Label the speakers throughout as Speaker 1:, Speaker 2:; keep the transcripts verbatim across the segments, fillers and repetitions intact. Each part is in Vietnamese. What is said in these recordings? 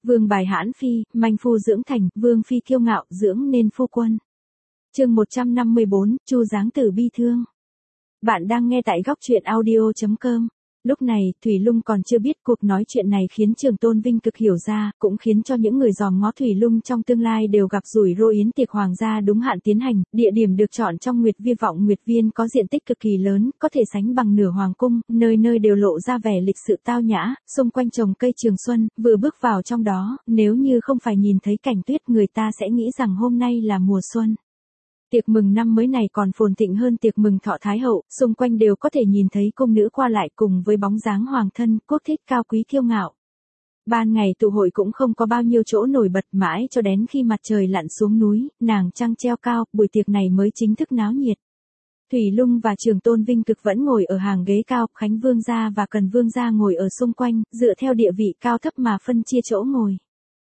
Speaker 1: Vương bài hãn phi, manh phu dưỡng thành, vương phi kiêu ngạo, dưỡng nên phu quân. Chương một trăm năm mươi bốn, Chu dáng tử bi thương. Bạn đang nghe tại góc truyện audio chấm com. Lúc này, Thủy Lung còn chưa biết cuộc nói chuyện này khiến Trường Tôn Vinh cực hiểu ra, cũng khiến cho những người dòm ngó Thủy Lung trong tương lai đều gặp rủi ro. Yến tiệc hoàng gia đúng hạn tiến hành, địa điểm được chọn trong Nguyệt Viên Vọng Nguyệt Viên có diện tích cực kỳ lớn, có thể sánh bằng nửa hoàng cung, nơi nơi đều lộ ra vẻ lịch sự tao nhã, xung quanh trồng cây trường xuân, vừa bước vào trong đó, nếu như không phải nhìn thấy cảnh tuyết người ta sẽ nghĩ rằng hôm nay là mùa xuân. Tiệc mừng năm mới này còn phồn thịnh hơn tiệc mừng thọ Thái hậu, xung quanh đều có thể nhìn thấy cung nữ qua lại cùng với bóng dáng hoàng thân, quốc thích cao quý kiêu ngạo. Ban ngày tụ hội cũng không có bao nhiêu chỗ nổi bật, mãi cho đến khi mặt trời lặn xuống núi, nàng trăng treo cao, buổi tiệc này mới chính thức náo nhiệt. Thủy Lung và Trường Tôn Vinh Cực vẫn ngồi ở hàng ghế cao, Khánh Vương gia và Cần Vương gia ngồi ở xung quanh, dựa theo địa vị cao thấp mà phân chia chỗ ngồi.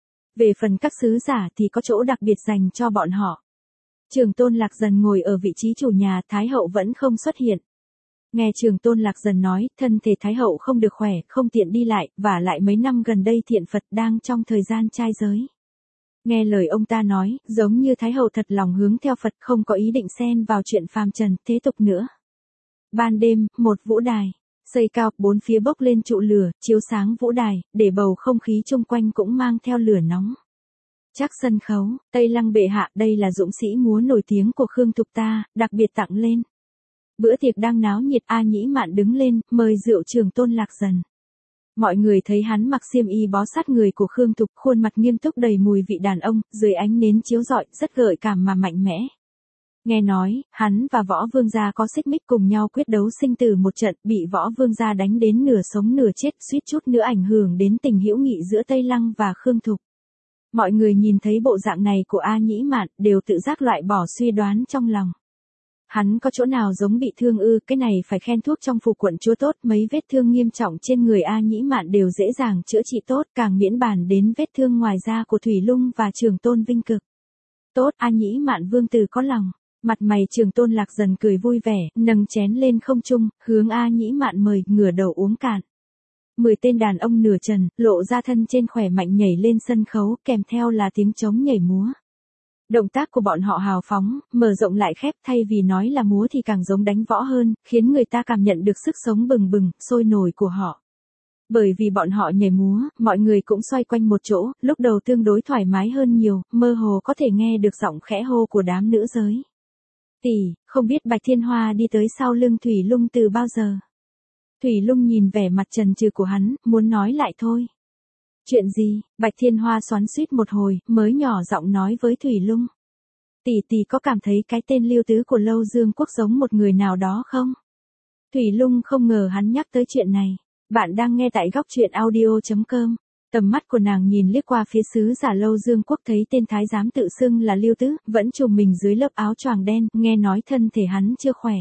Speaker 1: Về phần các sứ giả thì có chỗ đặc biệt dành cho bọn họ. Trường Tôn Lạc Dần ngồi ở vị trí chủ nhà, Thái hậu vẫn không xuất hiện. Nghe Trường Tôn Lạc Dần nói, thân thể Thái hậu không được khỏe, không tiện đi lại, và lại mấy năm gần đây Thiện Phật đang trong thời gian trai giới. Nghe lời ông ta nói, giống như Thái hậu thật lòng hướng theo Phật, không có ý định xen vào chuyện phàm trần, thế tục nữa. Ban đêm, một vũ đài, xây cao, bốn phía bốc lên trụ lửa, chiếu sáng vũ đài, để bầu không khí chung quanh cũng mang theo lửa nóng. Chắc sân khấu, Tây Lăng bệ hạ, đây là dũng sĩ múa nổi tiếng của Khương Thục ta, đặc biệt tặng lên. Bữa tiệc đang náo nhiệt, A Nhĩ Mạn đứng lên, mời rượu Trường Tôn Lạc Dần. Mọi người thấy hắn mặc xiêm y bó sát người của Khương Thục, khuôn mặt nghiêm túc đầy mùi vị đàn ông, dưới ánh nến chiếu rọi, rất gợi cảm mà mạnh mẽ. Nghe nói, hắn và Võ Vương gia có xích mích cùng nhau quyết đấu sinh tử một trận, bị Võ Vương gia đánh đến nửa sống nửa chết, suýt chút nữa ảnh hưởng đến tình hữu nghị giữa Tây Lăng và Khương Thục. Mọi người nhìn thấy bộ dạng này của A Nhĩ Mạn, đều tự giác loại bỏ suy đoán trong lòng. Hắn có chỗ nào giống bị thương ư, cái này phải khen thuốc trong phủ quận chúa tốt, mấy vết thương nghiêm trọng trên người A Nhĩ Mạn đều dễ dàng chữa trị tốt, càng miễn bàn đến vết thương ngoài da của Thủy Lung và Trường Tôn Vinh Cực. Tốt, A Nhĩ Mạn vương tử có lòng. Mặt mày Trường Tôn Lạc Dần cười vui vẻ, nâng chén lên không trung, hướng A Nhĩ Mạn mời, ngửa đầu uống cạn. Mười tên đàn ông nửa trần, lộ ra thân trên khỏe mạnh nhảy lên sân khấu, kèm theo là tiếng trống nhảy múa. Động tác của bọn họ hào phóng, mở rộng lại khép, thay vì nói là múa thì càng giống đánh võ hơn, khiến người ta cảm nhận được sức sống bừng bừng, sôi nổi của họ. Bởi vì bọn họ nhảy múa, mọi người cũng xoay quanh một chỗ, lúc đầu tương đối thoải mái hơn nhiều, mơ hồ có thể nghe được giọng khẽ hô của đám nữ giới. Tỷ, không biết Bạch Thiên Hoa đi tới sau lưng Thủy Lung từ bao giờ? Thủy Lung nhìn vẻ mặt trần trừ của hắn, muốn nói lại thôi. Chuyện gì? Bạch Thiên Hoa xoắn xuýt một hồi, mới nhỏ giọng nói với Thủy Lung. Tỷ tỷ có cảm thấy cái tên Lưu Tứ của Lâu Dương Quốc giống một người nào đó không? Thủy Lung không ngờ hắn nhắc tới chuyện này. Bạn đang nghe tại góc truyện audio chấm com. Tầm mắt của nàng nhìn liếc qua phía sứ giả Lâu Dương Quốc, thấy tên thái giám tự xưng là Lưu Tứ, vẫn trùm mình dưới lớp áo choàng đen, nghe nói thân thể hắn chưa khỏe.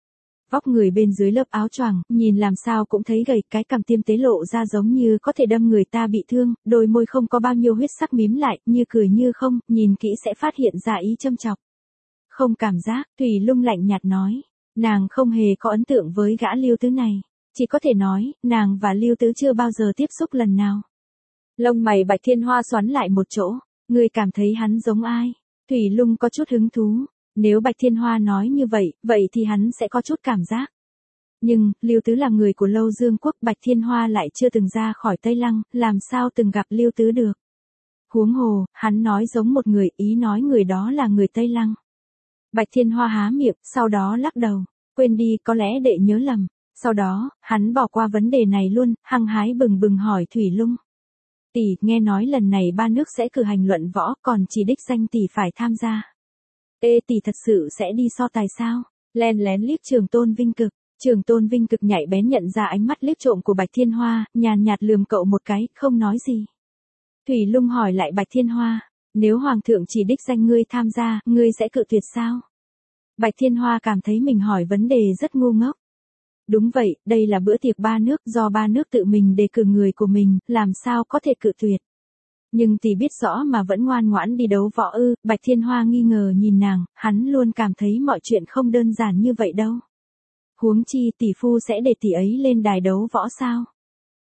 Speaker 1: Vóc người bên dưới lớp áo choàng, nhìn làm sao cũng thấy gầy, cái cằm tiêm tế lộ ra giống như có thể đâm người ta bị thương, đôi môi không có bao nhiêu huyết sắc mím lại, như cười như không, nhìn kỹ sẽ phát hiện ra ý châm chọc. Không cảm giác, Thủy Lung lạnh nhạt nói, nàng không hề có ấn tượng với gã Lưu Tứ này, chỉ có thể nói, nàng và Lưu Tứ chưa bao giờ tiếp xúc lần nào. Lông mày Bạch Thiên Hoa xoắn lại một chỗ, ngươi cảm thấy hắn giống ai? Thủy Lung có chút hứng thú. Nếu Bạch Thiên Hoa nói như vậy, vậy thì hắn sẽ có chút cảm giác. Nhưng, Lưu Tứ là người của Lâu Dương Quốc, Bạch Thiên Hoa lại chưa từng ra khỏi Tây Lăng, làm sao từng gặp Lưu Tứ được. Huống hồ, hắn nói giống một người, ý nói người đó là người Tây Lăng. Bạch Thiên Hoa há miệng, sau đó lắc đầu, quên đi, có lẽ đệ nhớ lầm. Sau đó, hắn bỏ qua vấn đề này luôn, hăng hái bừng bừng hỏi Thủy Lung. Tỷ, nghe nói lần này ba nước sẽ cử hành luận võ, còn chỉ đích danh tỷ phải tham gia. Ê, tỷ thật sự sẽ đi so tài sao? Len lén liếc Trường Tôn Vinh Cực. Trường Tôn Vinh Cực nhạy bén nhận ra ánh mắt liếc trộm của Bạch Thiên Hoa, nhàn nhạt lườm cậu một cái, không nói gì. Thủy Lung hỏi lại Bạch Thiên Hoa, nếu Hoàng thượng chỉ đích danh ngươi tham gia, ngươi sẽ cự tuyệt sao? Bạch Thiên Hoa cảm thấy mình hỏi vấn đề rất ngu ngốc. Đúng vậy, đây là bữa tiệc ba nước, do ba nước tự mình đề cử người của mình, làm sao có thể cự tuyệt. Nhưng tỷ biết rõ mà vẫn ngoan ngoãn đi đấu võ ư? Bạch Thiên Hoa nghi ngờ nhìn nàng, hắn luôn cảm thấy mọi chuyện không đơn giản như vậy đâu. Huống chi tỷ phu sẽ để tỷ ấy lên đài đấu võ sao?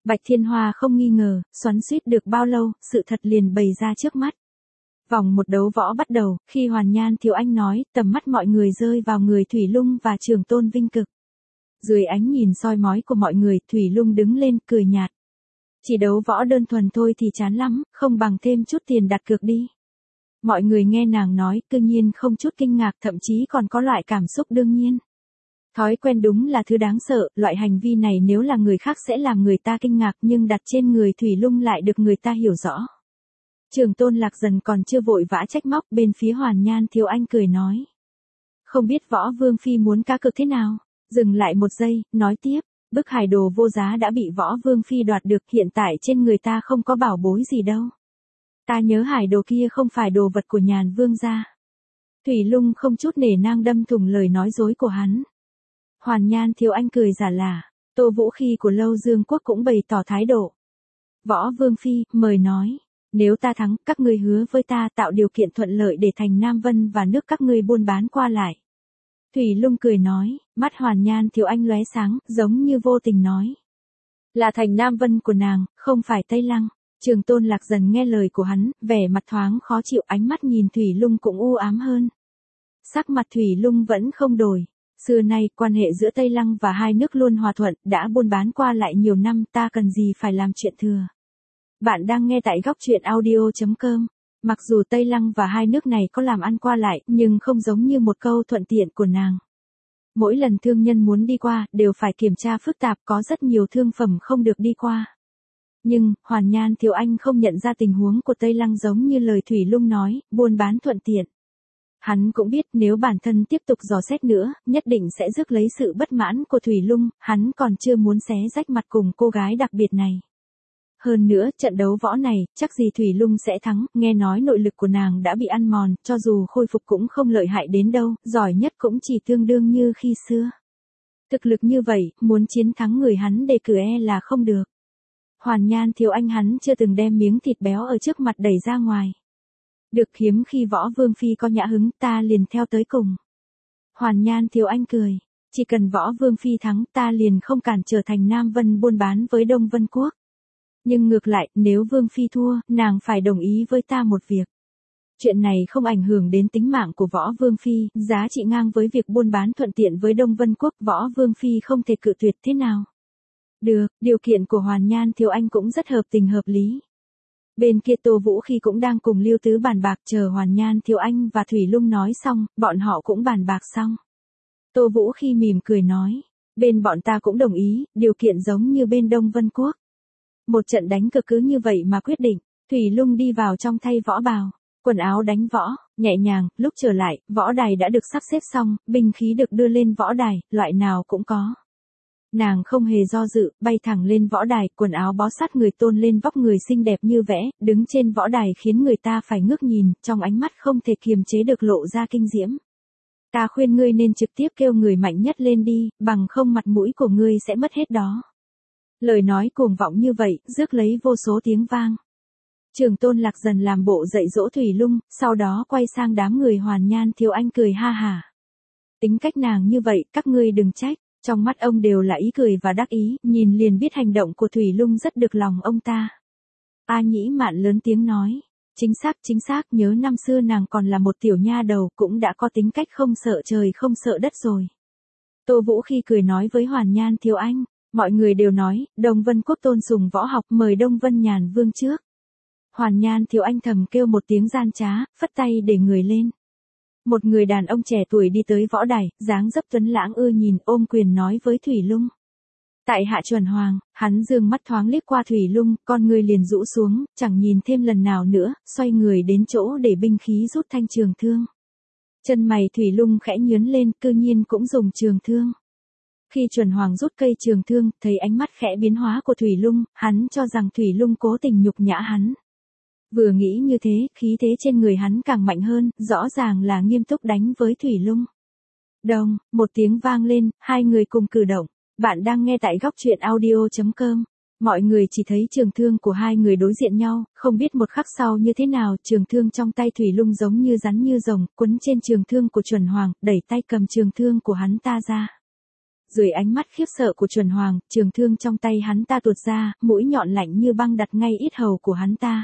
Speaker 1: Bạch Thiên Hoa không nghi ngờ, xoắn xuýt được bao lâu, sự thật liền bày ra trước mắt. Vòng một đấu võ bắt đầu, khi Hoàn Nhan Thiếu Anh nói, tầm mắt mọi người rơi vào người Thủy Lung và Trường Tôn Vinh Cực. Dưới ánh nhìn soi mói của mọi người, Thủy Lung đứng lên, cười nhạt. Chỉ đấu võ đơn thuần thôi thì chán lắm, không bằng thêm chút tiền đặt cược đi. Mọi người nghe nàng nói, tự nhiên không chút kinh ngạc, thậm chí còn có loại cảm xúc đương nhiên. Thói quen đúng là thứ đáng sợ, loại hành vi này nếu là người khác sẽ làm người ta kinh ngạc nhưng đặt trên người Thủy Lung lại được người ta hiểu rõ. Trường Tôn Lạc Dần còn chưa vội vã trách móc, bên phía Hoàn Nhan Thiếu Anh cười nói. Không biết Võ Vương Phi muốn cá cược thế nào? Dừng lại một giây, nói tiếp, bức hải đồ vô giá đã bị Võ Vương Phi đoạt được, hiện tại trên người ta không có bảo bối gì đâu. Ta nhớ hải đồ kia không phải đồ vật của Nhàn Vương gia. Thủy Lung không chút nể nang đâm thủng lời nói dối của hắn. Hoàn Nhan Thiếu Anh cười giả lả, Tô Vũ Khi của Lâu Dương Quốc cũng bày tỏ thái độ. Võ Vương Phi, mời nói, nếu ta thắng, các ngươi hứa với ta tạo điều kiện thuận lợi để thành Nam Vân và nước các ngươi buôn bán qua lại. Thủy Lung cười nói, mắt Hoàn Nhan Thiếu Anh lóe sáng, giống như vô tình nói. Là thành Nam Vân của nàng, không phải Tây Lăng. Trường Tôn Lạc Dần nghe lời của hắn, vẻ mặt thoáng khó chịu, ánh mắt nhìn Thủy Lung cũng u ám hơn. Sắc mặt Thủy Lung vẫn không đổi. Xưa nay, quan hệ giữa Tây Lăng và hai nước luôn hòa thuận, đã buôn bán qua lại nhiều năm, ta cần gì phải làm chuyện thừa. Bạn đang nghe tại góc truyện audio chấm com. Mặc dù Tây Lăng và hai nước này có làm ăn qua lại, nhưng không giống như một câu thuận tiện của nàng. Mỗi lần thương nhân muốn đi qua, đều phải kiểm tra phức tạp, có rất nhiều thương phẩm không được đi qua. Nhưng, Hoàn Nhan Thiếu Anh không nhận ra tình huống của Tây Lăng giống như lời Thủy Lung nói, buôn bán thuận tiện. Hắn cũng biết nếu bản thân tiếp tục dò xét nữa, nhất định sẽ rước lấy sự bất mãn của Thủy Lung, hắn còn chưa muốn xé rách mặt cùng cô gái đặc biệt này. Hơn nữa, trận đấu võ này, chắc gì Thủy Lung sẽ thắng, nghe nói nội lực của nàng đã bị ăn mòn, cho dù khôi phục cũng không lợi hại đến đâu, giỏi nhất cũng chỉ tương đương như khi xưa. Thực lực như vậy, muốn chiến thắng người hắn đề cử e là không được. Hoàn Nhan Thiếu Anh hắn chưa từng đem miếng thịt béo ở trước mặt đẩy ra ngoài. Được, hiếm khi Võ Vương Phi có nhã hứng, ta liền theo tới cùng. Hoàn Nhan Thiếu Anh cười, chỉ cần Võ Vương Phi thắng, ta liền không cản trở thành Nam Vân buôn bán với Đông Vân Quốc. Nhưng ngược lại, nếu Vương Phi thua, nàng phải đồng ý với ta một việc. Chuyện này không ảnh hưởng đến tính mạng của Võ Vương Phi, giá trị ngang với việc buôn bán thuận tiện với Đông Vân Quốc, Võ Vương Phi không thể cự tuyệt thế nào. Được, điều kiện của Hoàn Nhan Thiếu Anh cũng rất hợp tình hợp lý. Bên kia Tô Vũ Khi cũng đang cùng Lưu Tứ bàn bạc, chờ Hoàn Nhan Thiếu Anh và Thủy Lung nói xong, bọn họ cũng bàn bạc xong. Tô Vũ Khi mỉm cười nói, bên bọn ta cũng đồng ý, điều kiện giống như bên Đông Vân Quốc. Một trận đánh cực cứ như vậy mà quyết định, Thủy Lung đi vào trong thay võ bào, quần áo đánh võ, nhẹ nhàng, lúc trở lại, võ đài đã được sắp xếp xong, binh khí được đưa lên võ đài, loại nào cũng có. Nàng không hề do dự, bay thẳng lên võ đài, quần áo bó sát người tôn lên vóc người xinh đẹp như vẽ, đứng trên võ đài khiến người ta phải ngước nhìn, trong ánh mắt không thể kiềm chế được lộ ra kinh diễm. Ta khuyên ngươi nên trực tiếp kêu người mạnh nhất lên đi, bằng không mặt mũi của ngươi sẽ mất hết đó. Lời nói cuồng vọng như vậy, rước lấy vô số tiếng vang. Trường Tôn Lạc Dần làm bộ dạy dỗ Thủy Lung, sau đó quay sang đám người Hoàn Nhan Thiếu Anh cười ha hả. Tính cách nàng như vậy, các ngươi đừng trách. Trong mắt ông đều là ý cười và đắc ý, nhìn liền biết hành động của Thủy Lung rất được lòng ông ta. A Nhĩ Mạn lớn tiếng nói, chính xác chính xác, nhớ năm xưa nàng còn là một tiểu nha đầu, cũng đã có tính cách không sợ trời không sợ đất rồi. Tô Vũ Khi cười nói với Hoàn Nhan Thiếu Anh, mọi người đều nói, Đông Vân Quốc tôn sùng võ học, mời Đông Vân Nhàn Vương trước. Hoàn Nhan Thiếu Anh thầm kêu một tiếng gian trá, phất tay để người lên. Một người đàn ông trẻ tuổi đi tới võ đài, dáng dấp tuấn lãng ưa nhìn, ôm quyền nói với Thủy Lung. Tại hạ Chuẩn Hoàng, hắn dương mắt thoáng liếc qua Thủy Lung, con người liền rũ xuống, chẳng nhìn thêm lần nào nữa, xoay người đến chỗ để binh khí rút thanh trường thương. Chân mày Thủy Lung khẽ nhướng lên, cư nhiên cũng dùng trường thương. Khi Chuẩn Hoàng rút cây trường thương, thấy ánh mắt khẽ biến hóa của Thủy Lung, hắn cho rằng Thủy Lung cố tình nhục nhã hắn. Vừa nghĩ như thế, khí thế trên người hắn càng mạnh hơn, rõ ràng là nghiêm túc đánh với Thủy Lung. Đồng, một tiếng vang lên, hai người cùng cử động. Bạn đang nghe tại góc truyện audio chấm com. Mọi người chỉ thấy trường thương của hai người đối diện nhau, không biết một khắc sau như thế nào, trường thương trong tay Thủy Lung giống như rắn như rồng, quấn trên trường thương của Chuẩn Hoàng, đẩy tay cầm trường thương của hắn ta ra. Dưới ánh mắt khiếp sợ của Chuẩn Hoàng, trường thương trong tay hắn ta tuột ra, mũi nhọn lạnh như băng đặt ngay yết hầu của hắn ta.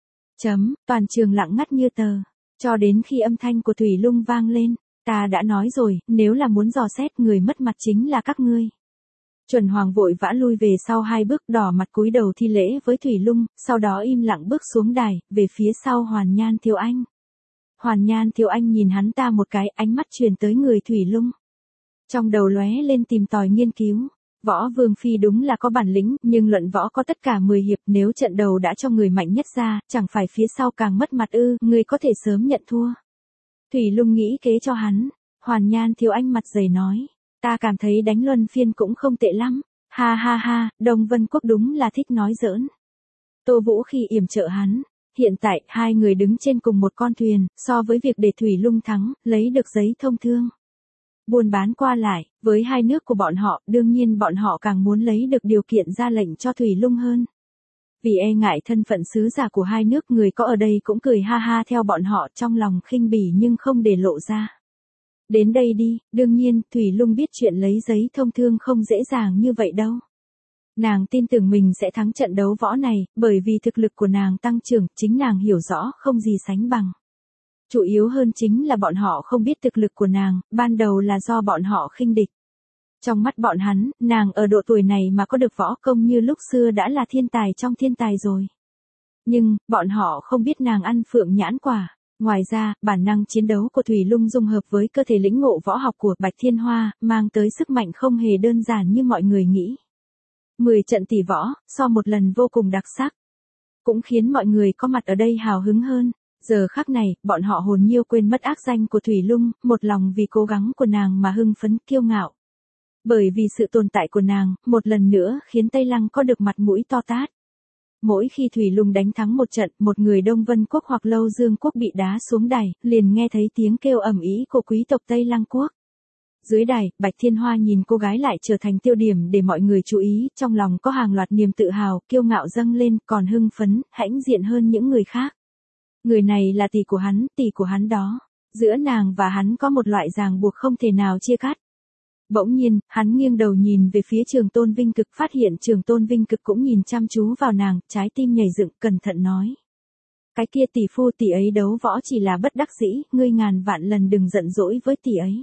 Speaker 1: Chấm, toàn trường lặng ngắt như tờ. Cho đến khi âm thanh của Thủy Lung vang lên, ta đã nói rồi, nếu là muốn dò xét người mất mặt chính là các ngươi. Chuẩn Hoàng vội vã lui về sau hai bước, đỏ mặt cúi đầu thi lễ với Thủy Lung, sau đó im lặng bước xuống đài, về phía sau Hoàn Nhan Thiếu Anh. Hoàn Nhan Thiếu Anh nhìn hắn ta một cái, ánh mắt truyền tới người Thủy Lung. Trong đầu lóe lên tìm tòi nghiên cứu. Võ Vương Phi đúng là có bản lĩnh, nhưng luận võ có tất cả mười hiệp, nếu trận đầu đã cho người mạnh nhất ra, chẳng phải phía sau càng mất mặt ư, người có thể sớm nhận thua. Thủy Lung nghĩ kế cho hắn. Hoàn Nhan Thiếu Anh mặt dày nói, ta cảm thấy đánh luân phiên cũng không tệ lắm. Ha ha ha, Đông Vân Quốc đúng là thích nói giỡn. Tô Vũ khi yểm trợ hắn. Hiện tại, hai người đứng trên cùng một con thuyền, so với việc để Thủy Lung thắng, lấy được giấy thông thương. Buôn bán qua lại, với hai nước của bọn họ, đương nhiên bọn họ càng muốn lấy được điều kiện ra lệnh cho Thủy Lung hơn. Vì e ngại thân phận sứ giả của hai nước, người có ở đây cũng cười ha ha theo bọn họ, trong lòng khinh bỉ nhưng không để lộ ra. Đến đây đi, đương nhiên, Thủy Lung biết chuyện lấy giấy thông thương không dễ dàng như vậy đâu. Nàng tin tưởng mình sẽ thắng trận đấu võ này, bởi vì thực lực của nàng tăng trưởng, chính nàng hiểu rõ không gì sánh bằng. Chủ yếu hơn chính là bọn họ không biết thực lực của nàng, ban đầu là do bọn họ khinh địch. Trong mắt bọn hắn, nàng ở độ tuổi này mà có được võ công như lúc xưa đã là thiên tài trong thiên tài rồi. Nhưng, bọn họ không biết nàng ăn phượng nhãn quả. Ngoài ra, bản năng chiến đấu của Thủy Lung dung hợp với cơ thể lĩnh ngộ võ học của Bạch Thiên Hoa, mang tới sức mạnh không hề đơn giản như mọi người nghĩ. Mười trận tỷ võ, so một lần vô cùng đặc sắc. Cũng khiến mọi người có mặt ở đây hào hứng hơn. Giờ khắc này, bọn họ hồn nhiêu quên mất ác danh của Thủy Lung, một lòng vì cố gắng của nàng mà hưng phấn, kiêu ngạo. Bởi vì sự tồn tại của nàng, một lần nữa khiến Tây Lăng có được mặt mũi to tát. Mỗi khi Thủy Lung đánh thắng một trận, một người Đông Vân Quốc hoặc Lâu Dương Quốc bị đá xuống đài, liền nghe thấy tiếng kêu ầm ĩ của quý tộc Tây Lăng Quốc. Dưới đài, Bạch Thiên Hoa nhìn cô gái lại trở thành tiêu điểm để mọi người chú ý, trong lòng có hàng loạt niềm tự hào, kiêu ngạo dâng lên, còn hưng phấn, hãnh diện hơn những người khác. Người này là tỷ của hắn, tỷ của hắn đó. Giữa nàng và hắn có một loại ràng buộc không thể nào chia cắt. Bỗng nhiên, hắn nghiêng đầu nhìn về phía Trường Tôn Vinh Cực, phát hiện Trường Tôn Vinh Cực cũng nhìn chăm chú vào nàng, trái tim nhảy dựng, cẩn thận nói. Cái kia tỷ phu tỷ ấy đấu võ chỉ là bất đắc dĩ, ngươi ngàn vạn lần đừng giận dỗi với tỷ ấy.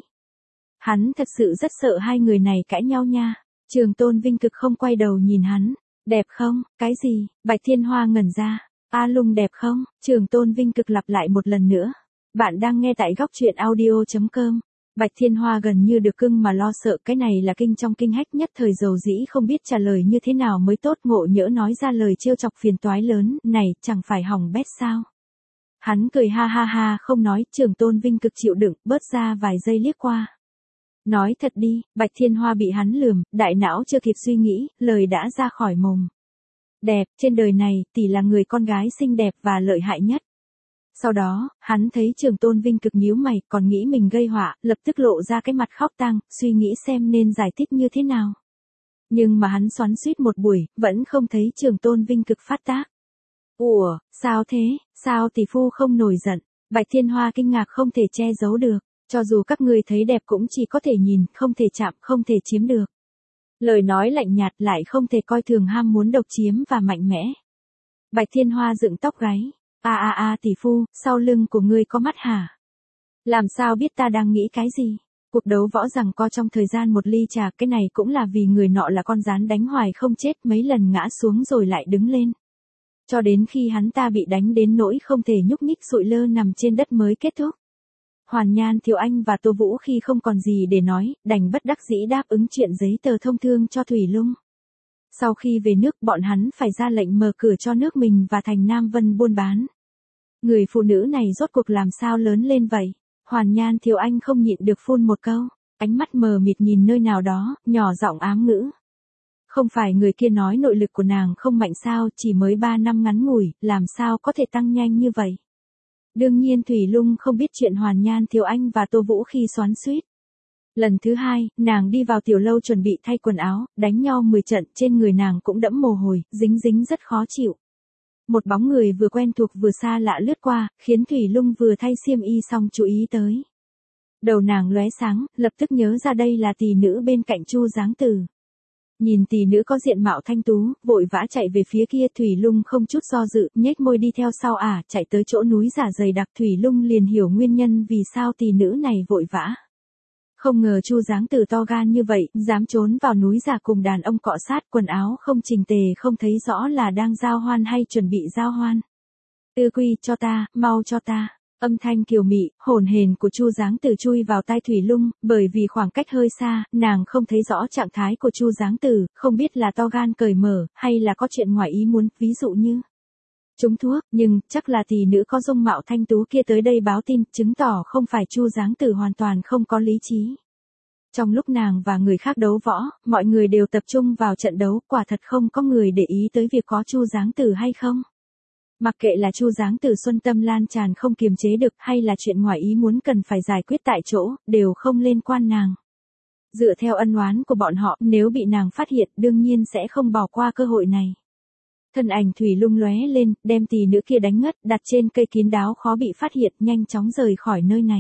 Speaker 1: Hắn thật sự rất sợ hai người này cãi nhau nha. Trường Tôn Vinh Cực không quay đầu nhìn hắn. Đẹp không? Cái gì? Bạch Thiên Hoa ngẩn ra. A Lung đẹp không? Trường Tôn Vinh Cực lặp lại một lần nữa. Bạn đang nghe tại góc truyện audio chấm com. Bạch Thiên Hoa gần như được cưng mà lo sợ, cái này là kinh trong kinh hách, nhất thời dầu dĩ không biết trả lời như thế nào mới tốt, ngộ nhỡ nói ra lời trêu chọc phiền toái lớn, này, chẳng phải hỏng bét sao. Hắn cười ha ha ha không nói, Trường Tôn Vinh Cực chịu đựng, bớt ra vài giây liếc qua. Nói thật đi, Bạch Thiên Hoa bị hắn lườm, đại não chưa kịp suy nghĩ, lời đã ra khỏi mồm. Đẹp, trên đời này, tỷ là người con gái xinh đẹp và lợi hại nhất. Sau đó, hắn thấy Trường Tôn Vinh Cực nhíu mày, còn nghĩ mình gây họa, lập tức lộ ra cái mặt khóc tang, suy nghĩ xem nên giải thích như thế nào. Nhưng mà hắn xoắn xuýt một buổi, vẫn không thấy Trường Tôn Vinh Cực phát tác. Ủa, sao thế, sao tỷ phu không nổi giận? Bạch Thiên Hoa kinh ngạc không thể che giấu được, cho dù các người thấy đẹp cũng chỉ có thể nhìn, không thể chạm, không thể chiếm được. Lời nói lạnh nhạt lại không thể coi thường ham muốn độc chiếm và mạnh mẽ. Bạch Thiên Hoa dựng tóc gáy. A a a tỷ phu, sau lưng của ngươi có mắt hả? Làm sao biết ta đang nghĩ cái gì? Cuộc đấu võ giằng co trong thời gian một ly trà, cái này cũng là vì người nọ là con rắn đánh hoài không chết, mấy lần ngã xuống rồi lại đứng lên. Cho đến khi hắn ta bị đánh đến nỗi không thể nhúc nhích sụi lơ nằm trên đất mới kết thúc. Hoàn Nhan Thiếu Anh và Tô Vũ khi không còn gì để nói, đành bất đắc dĩ đáp ứng chuyện giấy tờ thông thương cho Thủy Lung. Sau khi về nước, bọn hắn phải ra lệnh mở cửa cho nước mình và thành Nam Vân buôn bán. Người phụ nữ này rốt cuộc làm sao lớn lên vậy? Hoàn Nhan Thiếu Anh không nhịn được phun một câu, ánh mắt mờ mịt nhìn nơi nào đó, nhỏ giọng ám ngữ. Không phải người kia nói nội lực của nàng không mạnh sao, chỉ mới ba năm ngắn ngủi, làm sao có thể tăng nhanh như vậy? Đương nhiên Thủy Lung không biết chuyện Hoàn Nhan Thiếu Anh và Tô Vũ khi xoắn xuýt. Lần thứ hai, nàng đi vào tiểu lâu chuẩn bị thay quần áo, đánh nhau mười trận, trên người nàng cũng đẫm mồ hôi, dính dính rất khó chịu. Một bóng người vừa quen thuộc vừa xa lạ lướt qua, khiến Thủy Lung vừa thay xiêm y xong chú ý tới. Đầu nàng lóe sáng, lập tức nhớ ra đây là tỷ nữ bên cạnh Chu Giáng Tử. Nhìn tỷ nữ có diện mạo thanh tú, vội vã chạy về phía kia, Thủy Lung không chút do dự, nhếch môi đi theo sau ả, à, chạy tới chỗ núi giả dày đặc. Thủy Lung liền hiểu nguyên nhân vì sao tỷ nữ này vội vã. Không ngờ Chu Giáng Tử to gan như vậy, dám trốn vào núi giả cùng đàn ông cọ sát, quần áo không chỉnh tề, không thấy rõ là đang giao hoan hay chuẩn bị giao hoan. Tư Quy, cho ta, mau cho ta. Âm thanh kiều mị, hồn hền của Chu Giáng Tử chui vào tai Thủy Lung, bởi vì khoảng cách hơi xa, nàng không thấy rõ trạng thái của Chu Giáng Tử, không biết là to gan cởi mở, hay là có chuyện ngoài ý muốn, ví dụ như trúng thuốc, nhưng chắc là tỷ nữ có dung mạo thanh tú kia tới đây báo tin, chứng tỏ không phải Chu Giáng Tử hoàn toàn không có lý trí. Trong lúc nàng và người khác đấu võ, mọi người đều tập trung vào trận đấu, quả thật không có người để ý tới việc có Chu Giáng Tử hay không. Mặc kệ là Chu Giáng Tử xuân tâm lan tràn không kiềm chế được, hay là chuyện ngoài ý muốn cần phải giải quyết tại chỗ, đều không liên quan nàng. Dựa theo ân oán của bọn họ, nếu bị nàng phát hiện, đương nhiên sẽ không bỏ qua cơ hội này. Thân ảnh Thủy Lung lóe lên, đem tỷ nữ kia đánh ngất, đặt trên cây kín đáo khó bị phát hiện, nhanh chóng rời khỏi nơi này.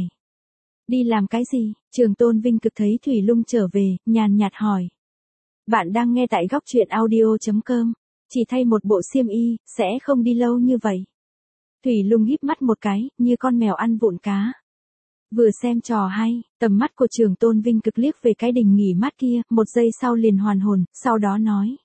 Speaker 1: Đi làm cái gì? Trường Tôn Vinh Cực thấy Thủy Lung trở về, nhàn nhạt hỏi. Bạn đang nghe tại góc truyện audio chấm com. Chỉ thay một bộ xiêm y, sẽ không đi lâu như vậy. Thủy Lung híp mắt một cái, như con mèo ăn vụn cá. Vừa xem trò hay, tầm mắt của Trường Tôn Vinh Cực liếc về cái đình nghỉ mát kia, một giây sau liền hoàn hồn, sau đó nói.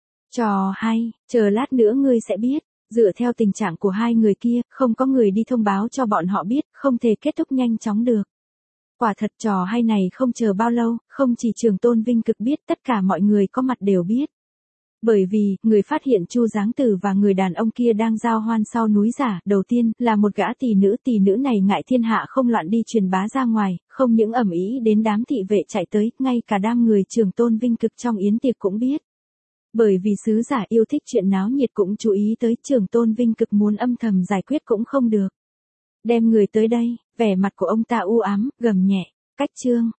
Speaker 1: Trò hay, chờ lát nữa ngươi sẽ biết, dựa theo tình trạng của hai người kia, không có người đi thông báo cho bọn họ biết, không thể kết thúc nhanh chóng được. Quả thật trò hay này không chờ bao lâu, không chỉ Trường Tôn Vinh Cực biết, tất cả mọi người có mặt đều biết. Bởi vì, người phát hiện Chu Giáng Tử và người đàn ông kia đang giao hoan sau núi giả, đầu tiên, là một gã tỷ nữ, tỷ nữ này ngại thiên hạ không loạn đi truyền bá ra ngoài, không những ầm ĩ đến đám thị vệ chạy tới, ngay cả đám người Trường Tôn Vinh Cực trong yến tiệc cũng biết. Bởi vì sứ giả yêu thích chuyện náo nhiệt cũng chú ý tới, Trường Tôn Vinh Cực muốn âm thầm giải quyết cũng không được. Đem người tới đây, vẻ mặt của ông ta u ám, gầm nhẹ, cách chương.